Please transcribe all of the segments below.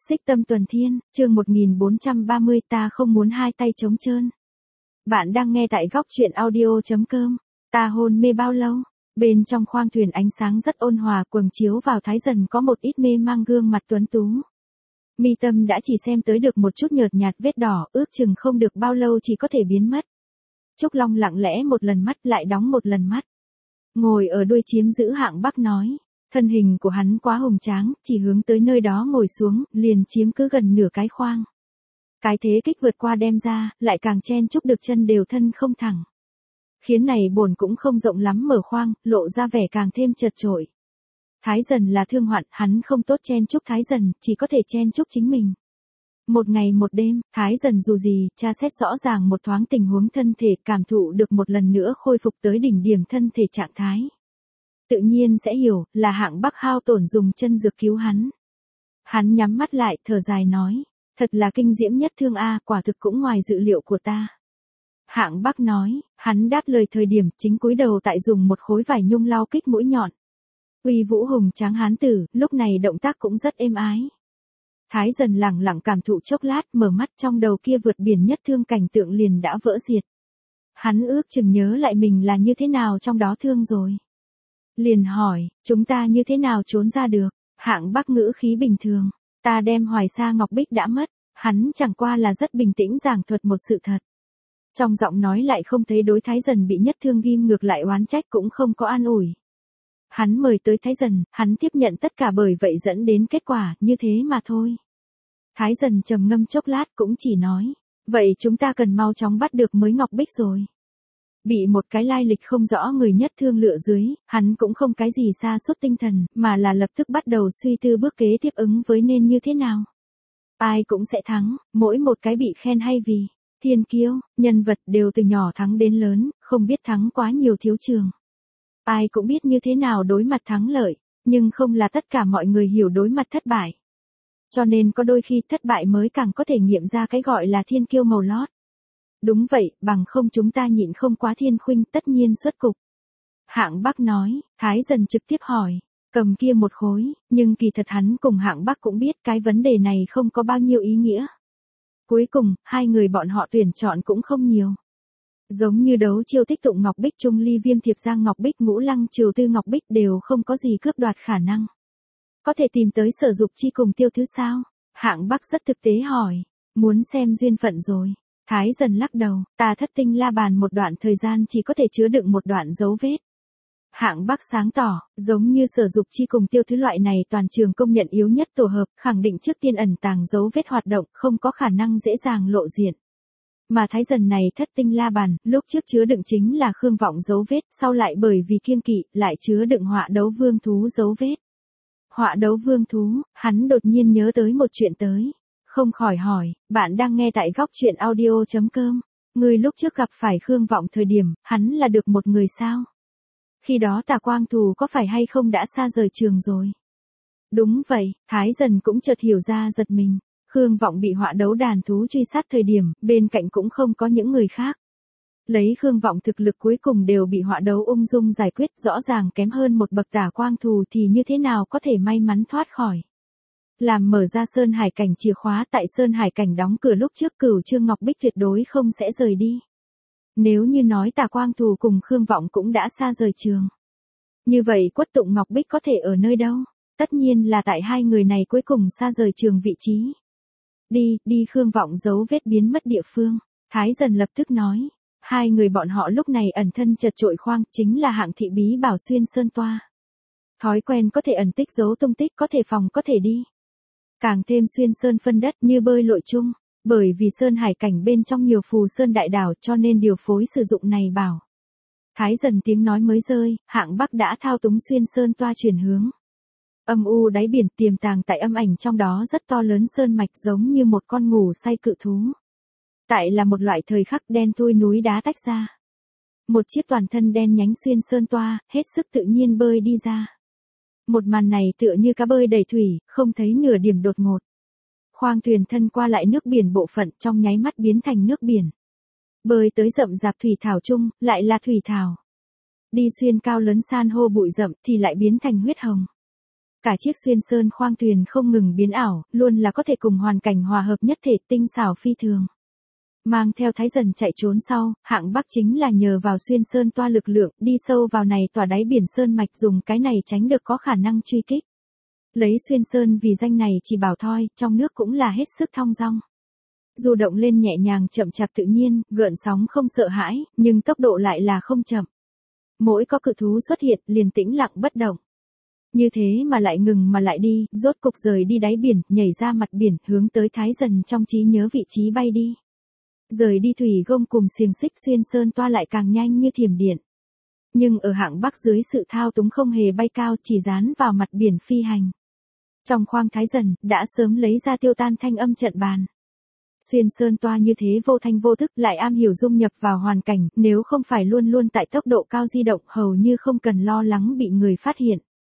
Xích Tâm Tuần Thiên, chương 1430 ta không muốn hai tay trống trơn. Bạn đang nghe tại góc truyện audio.com. Ta hôn mê bao lâu? Bên trong khoang thuyền ánh sáng rất ôn hòa quầng chiếu vào Thái Dần có một ít mê mang gương mặt tuấn tú. Mi tâm đã chỉ xem tới được một chút nhợt nhạt vết đỏ, ước chừng không được bao lâu chỉ có thể biến mất. Trúc Long lặng lẽ một lần mắt lại đóng một lần mắt. Ngồi ở đuôi chiếm giữ Hạng Bắc nói. Thân hình của hắn quá hùng tráng, chỉ hướng tới nơi đó ngồi xuống, liền chiếm cứ gần nửa cái khoang. Cái thế kích vượt qua đem ra, lại càng chen chúc được chân đều thân không thẳng. Khiến này bồn cũng không rộng lắm mở khoang, lộ ra vẻ càng thêm chật chội. Thái Dần là thương hoạn, hắn không tốt chen chúc Thái Dần, chỉ có thể chen chúc chính mình. Một ngày một đêm, Thái Dần dù gì, tra xét rõ ràng một thoáng tình huống thân thể, cảm thụ được một lần nữa khôi phục tới đỉnh điểm thân thể trạng thái. Tự nhiên sẽ hiểu, là Hạng Bắc hao tổn dùng chân dược cứu hắn. Hắn nhắm mắt lại, thở dài nói, thật là kinh diễm nhất thương a, quả thực cũng ngoài dự liệu của ta. Hạng Bắc nói, hắn đáp lời thời điểm chính cúi đầu tại dùng một khối vải nhung lau kích mũi nhọn. Uy vũ hùng tráng hán tử, lúc này động tác cũng rất êm ái. Thái Dần lẳng lặng cảm thụ chốc lát, mở mắt trong đầu kia vượt biển nhất thương cảnh tượng liền đã vỡ diệt. Hắn ước chừng nhớ lại mình là như thế nào trong đó thương rồi. Liền hỏi, chúng ta như thế nào trốn ra được? Hạng Bắc ngữ khí bình thường, ta đem Hoài Sa Ngọc Bích đã mất, hắn chẳng qua là rất bình tĩnh giảng thuật một sự thật. Trong giọng nói lại không thấy đối Thái Dần bị nhất thương ghim ngược lại oán trách cũng không có an ủi. Hắn mời tới Thái Dần, hắn tiếp nhận tất cả bởi vậy dẫn đến kết quả như thế mà thôi. Thái Dần trầm ngâm chốc lát cũng chỉ nói, vậy chúng ta cần mau chóng bắt được mới Ngọc Bích rồi. Bị một cái lai lịch không rõ người nhất thương lựa dưới, hắn cũng không cái gì sa sút tinh thần, mà là lập tức bắt đầu suy tư bước kế tiếp ứng với nên như thế nào. Ai cũng sẽ thắng, mỗi một cái bị khen hay vì thiên kiêu, nhân vật đều từ nhỏ thắng đến lớn, không biết thắng quá nhiều thiếu trường. Ai cũng biết như thế nào đối mặt thắng lợi, nhưng không là tất cả mọi người hiểu đối mặt thất bại. Cho nên có đôi khi thất bại mới càng có thể nghiệm ra cái gọi là thiên kiêu màu lót. Đúng vậy, bằng không chúng ta nhịn không quá Thiên Khuynh tất nhiên xuất cục. Hạng Bắc nói, Thái Dần trực tiếp hỏi, cầm kia một khối, nhưng kỳ thật hắn cùng Hạng Bắc cũng biết cái vấn đề này không có bao nhiêu ý nghĩa. Cuối cùng, hai người bọn họ tuyển chọn cũng không nhiều. Giống như đấu chiêu tích tụng Ngọc Bích Trung Ly Viêm Thiệp Giang Ngọc Bích Ngũ Lăng Triều Tư Ngọc Bích đều không có gì cướp đoạt khả năng. Có thể tìm tới Sở Dục Chi cùng Tiêu Thứ sao? Hạng Bắc rất thực tế hỏi, muốn xem duyên phận rồi. Thái Dần lắc đầu, ta thất tinh la bàn một đoạn thời gian chỉ có thể chứa đựng một đoạn dấu vết. Hạng Bắc sáng tỏ, giống như Sở Dục Chi cùng Tiêu Thứ loại này toàn trường công nhận yếu nhất tổ hợp, khẳng định trước tiên ẩn tàng dấu vết hoạt động, không có khả năng dễ dàng lộ diện. Mà Thái Dần này thất tinh la bàn, lúc trước chứa đựng chính là Khương Vọng dấu vết, sau lại bởi vì kiêng kỵ, lại chứa đựng Họa Đấu Vương Thú dấu vết. Họa Đấu Vương Thú, hắn đột nhiên nhớ tới một chuyện tới. Không khỏi hỏi, bạn đang nghe tại góc truyện audio.com. Người lúc trước gặp phải Khương Vọng thời điểm, hắn là được một người sao? Khi đó Tà Quang Thù có phải hay không đã xa rời trường rồi? Đúng vậy, Thái Dần cũng chợt hiểu ra giật mình. Khương Vọng bị Họa Đấu đàn thú truy sát thời điểm, bên cạnh cũng không có những người khác. Lấy Khương Vọng thực lực cuối cùng đều bị Họa Đấu ung dung giải quyết, rõ ràng kém hơn một bậc Tà Quang Thù thì như thế nào có thể may mắn thoát khỏi. Làm mở ra Sơn Hải Cảnh chìa khóa tại Sơn Hải Cảnh đóng cửa lúc trước Cửu Trương Ngọc Bích tuyệt đối không sẽ rời đi. Nếu như nói Tà Quang Thù cùng Khương Vọng cũng đã xa rời trường. Như vậy Quất Tụng Ngọc Bích có thể ở nơi đâu? Tất nhiên là tại hai người này cuối cùng xa rời trường vị trí. Đi Khương Vọng dấu vết biến mất địa phương. Thái Dần lập tức nói. Hai người bọn họ lúc này ẩn thân chật trội khoang chính là hạng thị bí bảo xuyên sơn toa. Thói quen có thể ẩn tích giấu tung tích có thể phòng có thể đi. Càng thêm xuyên sơn phân đất như bơi lội chung, bởi vì Sơn Hải Cảnh bên trong nhiều phù sơn đại đảo cho nên điều phối sử dụng này bảo. Thái Dần tiếng nói mới rơi, Hạng Bắc đã thao túng xuyên sơn toa chuyển hướng. Âm u đáy biển tiềm tàng tại âm ảnh trong đó rất to lớn sơn mạch giống như một con ngủ say cự thú. Tại là một loại thời khắc đen thui núi đá tách ra. Một chiếc toàn thân đen nhánh xuyên sơn toa, hết sức tự nhiên bơi đi ra. Một màn này tựa như cá bơi đầy thủy, không thấy nửa điểm đột ngột. Khoang thuyền thân qua lại nước biển bộ phận trong nháy mắt biến thành nước biển. Bơi tới rậm rạp thủy thảo chung, lại là thủy thảo. Đi xuyên cao lớn san hô bụi rậm thì lại biến thành huyết hồng. Cả chiếc xuyên sơn khoang thuyền không ngừng biến ảo, luôn là có thể cùng hoàn cảnh hòa hợp nhất thể, tinh xảo phi thường. Mang theo Thái Dần chạy trốn sau, Hạng Bắc chính là nhờ vào xuyên sơn toa lực lượng, đi sâu vào này tỏa đáy biển sơn mạch, dùng cái này tránh được có khả năng truy kích. Lấy xuyên sơn vì danh này chỉ bảo thôi, trong nước cũng là hết sức thong dong. Dù động lên nhẹ nhàng chậm chạp tự nhiên, gợn sóng không sợ hãi, nhưng tốc độ lại là không chậm. Mỗi có cự thú xuất hiện, liền tĩnh lặng bất động. Như thế mà lại ngừng mà lại đi, rốt cục rời đi đáy biển, nhảy ra mặt biển, hướng tới Thái Dần trong trí nhớ vị trí bay đi. Rời đi thủy gông cùng xiềng xích xuyên sơn toa lại càng nhanh như thiểm điện. Nhưng ở Hạng Bắc dưới sự thao túng không hề bay cao, chỉ dán vào mặt biển phi hành. Trong khoang Thái Dần, đã sớm lấy ra tiêu tan thanh âm trận bàn. Xuyên sơn toa như thế vô thanh vô thức, lại am hiểu dung nhập vào hoàn cảnh, nếu không phải luôn luôn tại tốc độ cao di động, hầu như không cần lo lắng bị người phát hiện.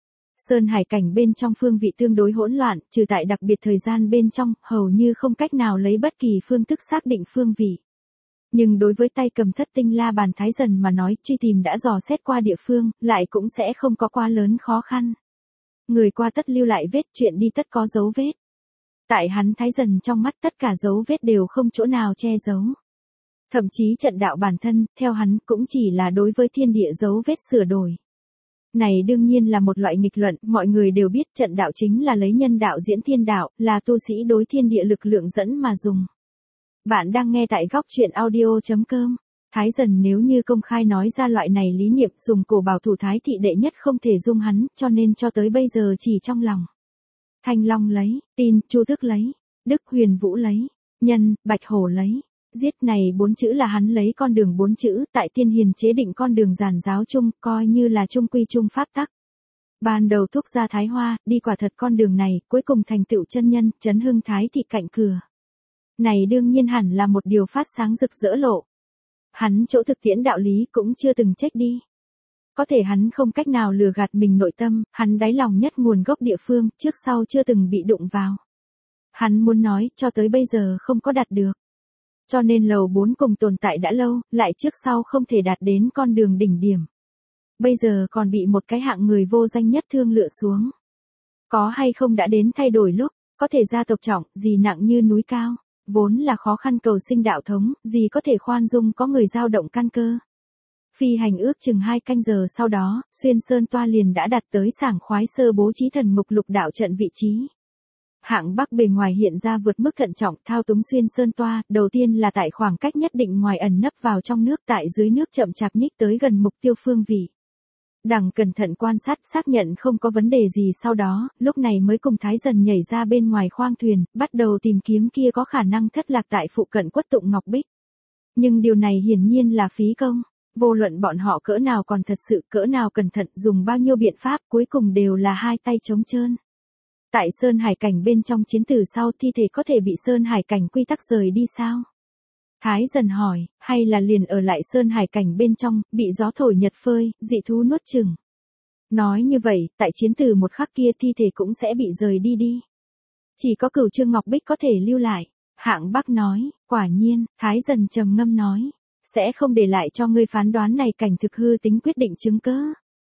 Sơn hải cảnh bên trong phương vị tương đối hỗn loạn, trừ tại đặc biệt thời gian bên trong, hầu như không cách nào lấy bất kỳ phương thức xác định phương vị. Nhưng đối với tay cầm thất tinh la bàn Thái Dần mà nói, truy tìm đã dò xét qua địa phương, lại cũng sẽ không có quá lớn khó khăn. Người qua tất lưu lại vết, chuyện đi tất có dấu vết. Tại hắn Thái Dần trong mắt tất cả dấu vết đều không chỗ nào che giấu. Thậm chí trận đạo bản thân, theo hắn, cũng chỉ là đối với thiên địa dấu vết sửa đổi. Này đương nhiên là một loại nghịch luận, mọi người đều biết trận đạo chính là lấy nhân đạo diễn thiên đạo, là tu sĩ đối thiên địa lực lượng dẫn mà dùng. Bạn đang nghe tại góc truyện audio.com. Thái Dần nếu như công khai nói ra loại này lý niệm, dùng cổ bảo thủ Thái thị đệ nhất không thể dung hắn, cho nên cho tới bây giờ chỉ trong lòng. Thanh Long lấy, Tin, Chu Tước lấy, Đức Huyền Vũ lấy, Nhân, Bạch Hổ lấy. Giết này 4 chữ là hắn lấy con đường 4 chữ, tại tiên hiền chế định con đường giản giáo chung, coi như là chung quy chung pháp tắc. Ban đầu thúc ra Thái Hoa, đi quả thật con đường này, cuối cùng thành tựu chân nhân, chấn hưng Thái thị cạnh cửa. Này đương nhiên hẳn là một điều phát sáng rực rỡ lộ. Hắn chỗ thực tiễn đạo lý cũng chưa từng chết đi. Có thể hắn không cách nào lừa gạt mình nội tâm, hắn đáy lòng nhất nguồn gốc địa phương, trước sau chưa từng bị đụng vào. Hắn muốn nói, cho tới bây giờ không có đạt được. Cho nên lầu 4 cùng tồn tại đã lâu, lại trước sau không thể đạt đến con đường đỉnh điểm. Bây giờ còn bị một cái hạng người vô danh nhất thương lựa xuống. Có hay không đã đến thay đổi lúc, có thể gia tộc trọng, gì nặng như núi cao, vốn là khó khăn cầu sinh đạo thống, gì có thể khoan dung có người dao động căn cơ. Phi hành ước chừng 2 canh giờ sau đó, xuyên sơn toa liền đã đạt tới sảng khoái sơ bố trí thần mục lục đạo trận vị trí. Hạng Bắc bề ngoài hiện ra vượt mức thận trọng, thao túng xuyên sơn toa, đầu tiên là tại khoảng cách nhất định ngoài ẩn nấp vào trong nước, tại dưới nước chậm chạp nhích tới gần mục tiêu phương vị. Đằng cẩn thận quan sát, xác nhận không có vấn đề gì sau đó, lúc này mới cùng Thái Dần nhảy ra bên ngoài khoang thuyền, bắt đầu tìm kiếm kia có khả năng thất lạc tại phụ cận Quất Tụng Ngọc Bích. Nhưng điều này hiển nhiên là phí công, vô luận bọn họ cỡ nào còn thật sự cỡ nào cẩn thận, dùng bao nhiêu biện pháp, cuối cùng đều là hai tay trống trơn. Tại Sơn Hải cảnh bên trong chiến tử sau, thi thể có thể bị Sơn Hải cảnh quy tắc rời đi sao? Thái Dần hỏi, hay là liền ở lại Sơn Hải cảnh bên trong, bị gió thổi nhật phơi, dị thú nuốt chửng. Nói như vậy, tại chiến tử một khắc kia thi thể cũng sẽ bị rời đi đi. Chỉ có Cửu Trương Ngọc Bích có thể lưu lại. Hạng Bắc nói, quả nhiên, Thái Dần trầm ngâm nói, sẽ không để lại cho ngươi phán đoán này cảnh thực hư tính quyết định chứng cớ.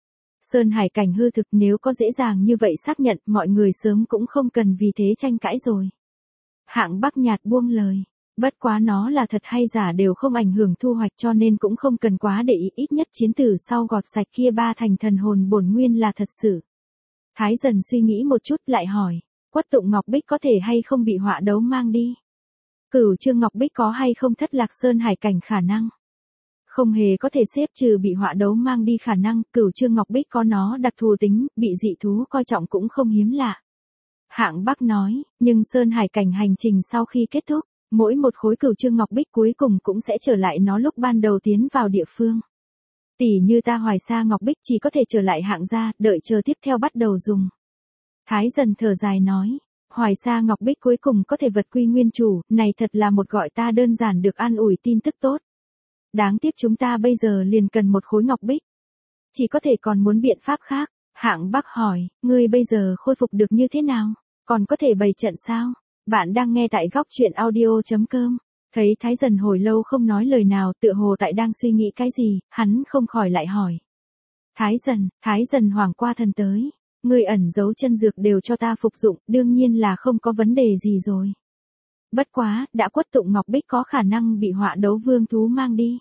Sơn Hải cảnh hư thực nếu có dễ dàng như vậy xác nhận, mọi người sớm cũng không cần vì thế tranh cãi rồi. Hạng Bắc nhạt buông lời, bất quá nó là thật hay giả đều không ảnh hưởng thu hoạch, cho nên cũng không cần quá để ý, ít nhất chiến tử sau gọt sạch kia 3 thành thần hồn bổn nguyên là thật sự. Thái Dần suy nghĩ một chút lại hỏi, Quất Tụng Ngọc Bích có thể hay không bị họa đấu mang đi? Cửu Trương Ngọc Bích có hay không thất lạc Sơn Hải cảnh khả năng? Không hề có thể xếp trừ bị họa đấu mang đi khả năng, Cửu Trương Ngọc Bích có nó đặc thù tính, bị dị thú coi trọng cũng không hiếm lạ. Hạng Bắc nói, nhưng Sơn Hải cảnh hành trình sau khi kết thúc, mỗi một khối Cửu Trương Ngọc Bích cuối cùng cũng sẽ trở lại nó lúc ban đầu tiến vào địa phương. Tỷ như ta Hoài Sa Ngọc Bích chỉ có thể trở lại Hạng gia, đợi chờ tiếp theo bắt đầu dùng. Thái Dần thở dài nói, Hoài Sa Ngọc Bích cuối cùng có thể vật quy nguyên chủ, này thật là một gọi ta đơn giản được an ủi tin tức tốt. Đáng tiếc chúng ta bây giờ liền cần một khối Ngọc Bích. Chỉ có thể còn muốn biện pháp khác. Hạng Bắc hỏi, ngươi bây giờ khôi phục được như thế nào? Còn có thể bày trận sao? Bạn đang nghe tại góc truyện audio.com. Thấy Thái Dần hồi lâu không nói lời nào, tựa hồ tại đang suy nghĩ cái gì, hắn không khỏi lại hỏi. Thái Dần hoảng qua thần tới. Ngươi ẩn giấu chân dược đều cho ta phục dụng, đương nhiên là không có vấn đề gì rồi. Bất quá, đã quất tụng ngọc bích có khả năng bị họa đấu vương thú mang đi.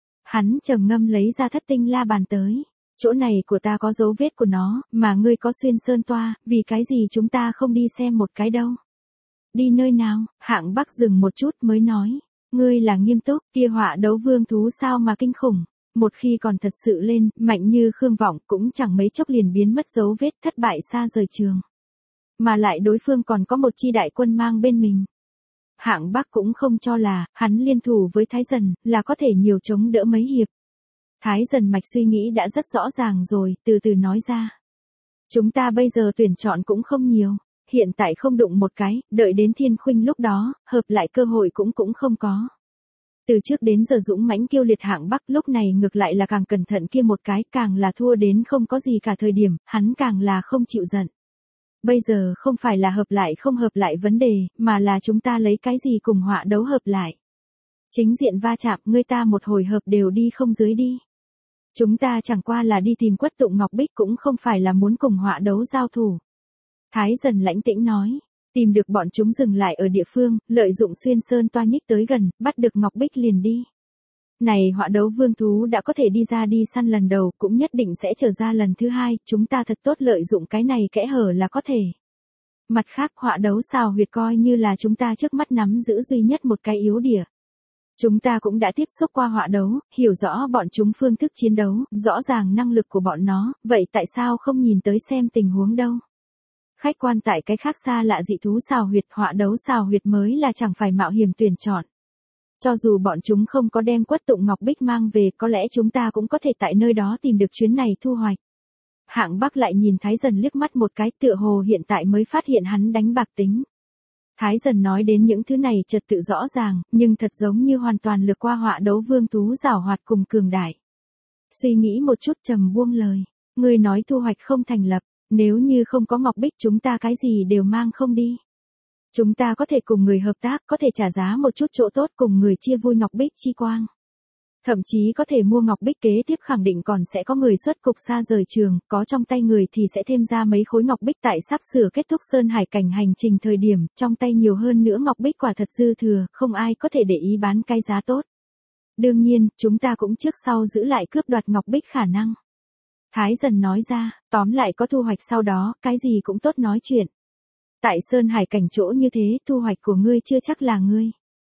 Hắn trầm ngâm lấy ra thất tinh la bàn tới. Chỗ này của ta có dấu vết của nó, mà ngươi có xuyên sơn toa, vì cái gì chúng ta không đi xem một cái đâu. Đi nơi nào? Hạng Bắc dừng một chút mới nói. Ngươi là nghiêm túc, kia họa đấu vương thú sao mà kinh khủng. Một khi còn thật sự lên, mạnh như Khương Vọng cũng chẳng mấy chốc liền biến mất dấu vết, thất bại xa rời trường. Mà lại đối phương còn có một chi đại quân mang bên mình. Hạng Bắc cũng không cho là, hắn liên thủ với Thái Dần, là có thể nhiều chống đỡ mấy hiệp. Thái Dần mạch suy nghĩ đã rất rõ ràng rồi, từ từ nói ra. Chúng ta bây giờ tuyển chọn cũng không nhiều, hiện tại không đụng một cái, đợi đến Thiên Khuynh lúc đó, hợp lại cơ hội cũng không có. Từ trước đến giờ dũng mãnh kiêu liệt Hạng Bắc lúc này ngược lại là càng cẩn thận kia một cái, càng là thua đến không có gì cả thời điểm, hắn càng là không chịu giận. Bây giờ không phải là hợp lại không hợp lại vấn đề, mà là chúng ta lấy cái gì cùng họa đấu hợp lại. Chính diện va chạm, ngươi ta một hồi hợp đều đi không dưới đi. Chúng ta chẳng qua là đi tìm quất tụng ngọc bích, cũng không phải là muốn cùng họa đấu giao thủ. Thái Dần lãnh tĩnh nói, tìm được bọn chúng dừng lại ở địa phương, lợi dụng xuyên sơn toa nhích tới gần, bắt được ngọc bích liền đi. Này họa đấu vương thú đã có thể đi ra đi săn lần đầu, cũng nhất định sẽ trở ra lần thứ hai, chúng ta thật tốt lợi dụng cái này kẽ hở là có thể. Mặt khác họa đấu xào huyệt coi như là chúng ta trước mắt nắm giữ duy nhất một cái yếu địa. Chúng ta cũng đã tiếp xúc qua họa đấu, hiểu rõ bọn chúng phương thức chiến đấu, rõ ràng năng lực của bọn nó, vậy tại sao không nhìn tới xem tình huống đâu. Khách quan tại cái khác xa lạ dị thú xào huyệt, họa đấu xào huyệt mới là chẳng phải mạo hiểm tuyển chọn. Cho dù bọn chúng không có đem quất tụng ngọc bích mang về, có lẽ chúng ta cũng có thể tại nơi đó tìm được chuyến này thu hoạch. Hạng Bắc lại nhìn Thái Dần liếc mắt một cái, tựa hồ hiện tại mới phát hiện hắn đánh bạc tính. Thái Dần nói đến những thứ này trật tự rõ ràng, nhưng thật giống như hoàn toàn lược qua họa đấu vương thú giảo hoạt cùng cường đại. Suy nghĩ một chút trầm buông lời, ngươi nói thu hoạch không thành lập, nếu như không có ngọc bích chúng ta cái gì đều mang không đi. Chúng ta có thể cùng người hợp tác, có thể trả giá một chút chỗ tốt cùng người chia vui ngọc bích chi quang. Thậm chí có thể mua ngọc bích, kế tiếp khẳng định còn sẽ có người xuất cục xa rời trường, có trong tay người thì sẽ thêm ra mấy khối ngọc bích tại sắp sửa kết thúc sơn hải cảnh hành trình thời điểm, trong tay nhiều hơn nữa ngọc bích quả thật dư thừa, không ai có thể để ý bán cái giá tốt. Đương nhiên, chúng ta cũng trước sau giữ lại cướp đoạt ngọc bích khả năng. Thái Dần nói ra, tóm lại có thu hoạch sau đó, cái gì cũng tốt nói chuyện. Tại sơn hải cảnh chỗ như thế, thu hoạch của ngươi chưa chắc là ngươi.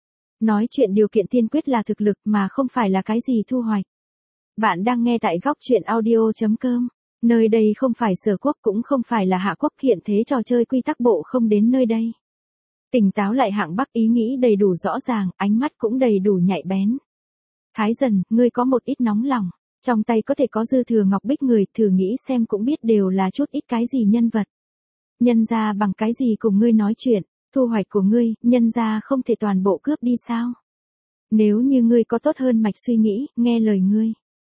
Nói chuyện điều kiện tiên quyết là thực lực mà không phải là cái gì thu hoạch. Bạn đang nghe tại góc truyện audio.com. Nơi đây không phải Sở Quốc cũng không phải là Hạ Quốc, hiện thế trò chơi quy tắc bộ không đến nơi đây. Tỉnh táo lại Hạng Bắc, ý nghĩ đầy đủ rõ ràng, ánh mắt cũng đầy đủ nhạy bén. Thái Dần, ngươi có một ít nóng lòng. Trong tay có thể có dư thừa ngọc bích, người thử nghĩ xem cũng biết đều là chút ít cái gì nhân vật. Nhân ra bằng cái gì cùng ngươi nói chuyện. Thu hoạch của ngươi, nhân ra không thể toàn bộ cướp đi sao? Nếu như ngươi có tốt hơn mạch suy nghĩ, nghe lời ngươi.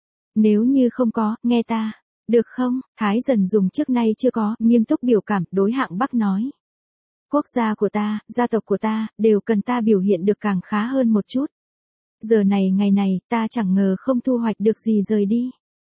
Nếu như không có, nghe ta. Được không? Thái Dần dùng trước nay chưa có, nghiêm túc biểu cảm, đối Hạng Bắc nói. Quốc gia của ta, gia tộc của ta, đều cần ta biểu hiện được càng khá hơn một chút. Giờ này ngày này, ta chẳng ngờ không thu hoạch được gì rời đi.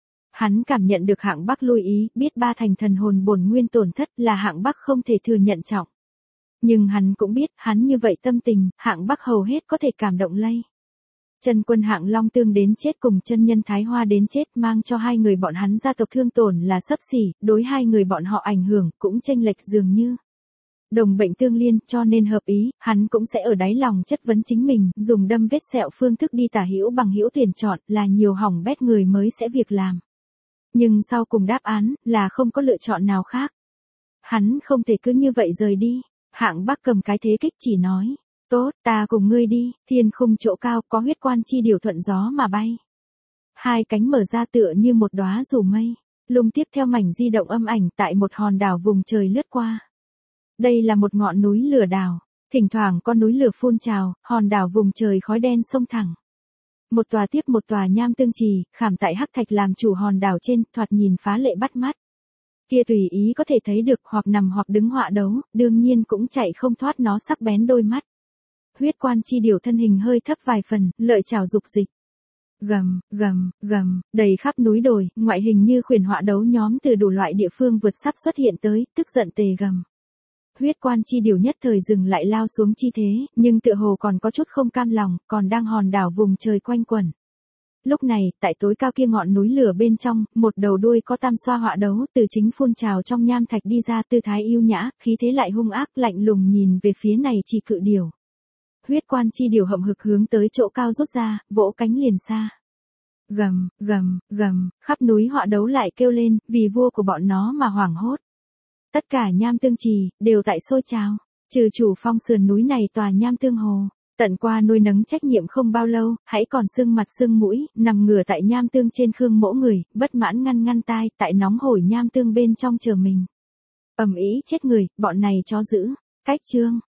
Hắn cảm nhận được Hạng Bắc lui ý, biết ba thành thần hồn bổn nguyên tổn thất là Hạng Bắc không thể thừa nhận trọng. Nhưng hắn cũng biết, hắn như vậy tâm tình, Hạng Bắc hầu hết có thể cảm động lây. Chân quân Hạng Long Tương đến chết cùng chân nhân Thái Hoa đến chết mang cho hai người bọn hắn gia tộc thương tổn là xấp xỉ, đối hai người bọn họ ảnh hưởng cũng chênh lệch dường như. Đồng bệnh tương liên, cho nên hợp ý, hắn cũng sẽ ở đáy lòng chất vấn chính mình, dùng đâm vết sẹo phương thức đi tả hữu bằng hữu tuyển chọn, là nhiều hỏng bét người mới sẽ việc làm. Nhưng sau cùng đáp án, là không có lựa chọn nào khác. Hắn không thể cứ như vậy rời đi. Hạng Bắc cầm cái thế kích chỉ nói, tốt, ta cùng ngươi đi, thiên khung chỗ cao có huyết quan chi điều thuận gió mà bay. Hai cánh mở ra tựa như một đóa dù mây, lung tiếp theo mảnh di động âm ảnh tại một hòn đảo vùng trời lướt qua. Đây là một ngọn núi lửa đảo, thỉnh thoảng con núi lửa phun trào, hòn đảo vùng trời khói đen sông thẳng. Một tòa tiếp một tòa nham tương trì, khảm tại hắc thạch làm chủ hòn đảo trên, thoạt nhìn phá lệ bắt mắt. Kia tùy ý có thể thấy được hoặc nằm hoặc đứng họa đấu, đương nhiên cũng chạy không thoát nó sắc bén đôi mắt. Huyết quan chi điều thân hình hơi thấp vài phần, lợi chảo dục dịch. Gầm, gầm, gầm, đầy khắp núi đồi, ngoại hình như khuyển họa đấu nhóm từ đủ loại địa phương vượt sắp xuất hiện tới, tức giận tề gầm. Huyết quan chi điều nhất thời dừng lại lao xuống chi thế, nhưng tựa hồ còn có chút không cam lòng, còn đang hòn đảo vùng trời quanh quẩn. Lúc này, tại tối cao kia ngọn núi lửa bên trong, một đầu đuôi có tam xoa họa đấu từ chính phun trào trong nham thạch đi ra, tư thái yêu nhã, khí thế lại hung ác, lạnh lùng nhìn về phía này chỉ cự điều. Huyết quan chi điều hậm hực hướng tới chỗ cao rút ra, vỗ cánh liền xa. Gầm, gầm, gầm, khắp núi họa đấu lại kêu lên, vì vua của bọn nó mà hoảng hốt. Tất cả nham tương trì, đều tại sôi trào, trừ chủ phong sườn núi này tòa nham tương hồ. Tận qua nuôi nấng trách nhiệm không bao lâu, hãy còn sưng mặt sưng mũi, nằm ngửa tại nham tương trên khương mỗ người, bất mãn ngăn tai, tại nóng hổi nham tương bên trong chờ mình. Ầm ĩ chết người, bọn này chó dữ. Cách chương.